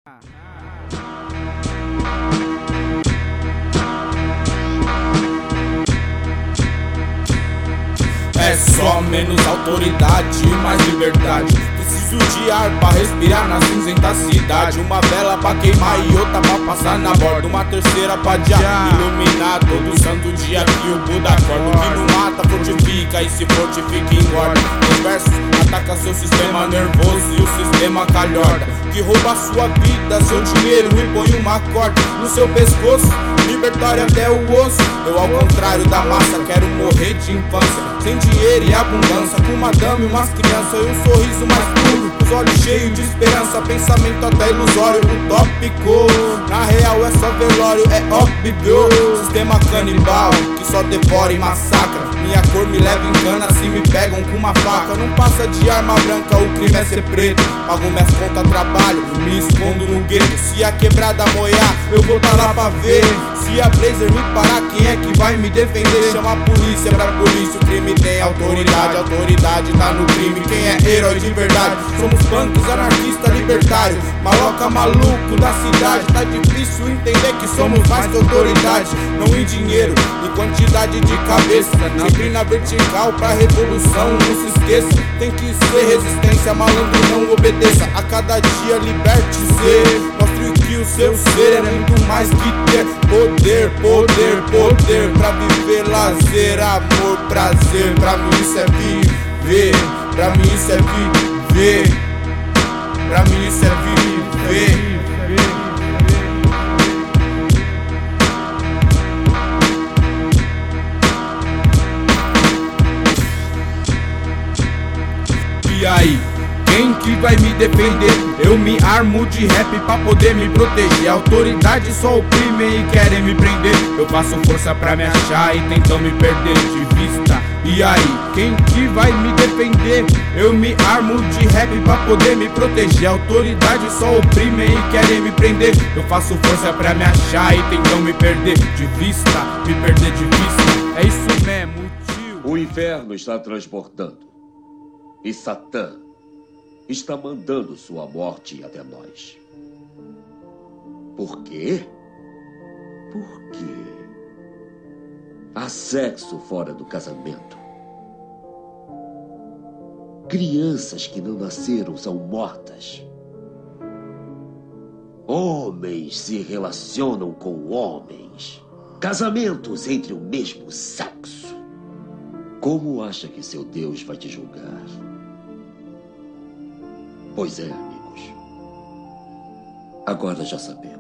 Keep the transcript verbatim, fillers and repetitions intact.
É só menos autoridade e mais liberdade. Preciso de ar pra respirar na cinzenta cidade. Uma vela pra queimar e outra pra passar na borda. Uma terceira pra já iluminar todo santo dia que o Buda acorda. O que não mata fortifica e se fortifica engorda. Os versos ataca seu sistema nervoso e o sistema calhorda. Que rouba sua vida, seu dinheiro e põe uma corda no seu pescoço, libertário até o osso. Eu ao contrário da massa quero morrer de infância, sem dinheiro e abundância, com uma dama e umas crianças e um sorriso mais puro, os olhos cheios de esperança, pensamento até ilusório, utópico. Na real é só velório, é óbvio. Sistema canibal que só devora e massacra. Minha cor me leva em cana se me pegam com uma faca. Não passa de arma branca, o crime é ser preto. Pago minhas contas, trabalho, me escondo no gueto. Se a quebrada moiar, eu vou tá lá pra ver. Se a Blazer me parar, quem é que vai me defender? Chama a polícia pra polícia, o crime tem autoridade. A autoridade tá no crime, quem é herói de verdade? Somos punks, anarquista, libertário, maloca maluco da cidade. Tá difícil entender que somos mais que autoridade. Não em dinheiro, em quantidade de cabeça. Sempre na vertical pra revolução, não se esqueça. Tem que ser resistência, malandro não obedeça. A cada dia liberte-se, mostre que o seu ser é muito mais que ter poder, poder, poder. Pra viver lazer, amor, prazer. Pra mim isso é viver, pra mim isso é viver, pra mim isso é viver. E aí, quem que vai me defender? Eu me armo de rap pra poder me proteger. A autoridade só oprime e querem me prender. Eu faço força pra me achar e tentam me perder de vista. E aí, quem que vai me defender? Eu me armo de rap pra poder me proteger. A autoridade só oprime e querem me prender. Eu faço força pra me achar e tentam me perder de vista. Me perder de vista, é isso mesmo, tio. O inferno está transportando e Satã está mandando sua morte até nós. Por quê? Porque há sexo fora do casamento. Crianças que não nasceram são mortas. Homens se relacionam com homens. Casamentos entre o mesmo sexo. Como acha que seu Deus vai te julgar? Pois é, amigos. Agora já sabemos.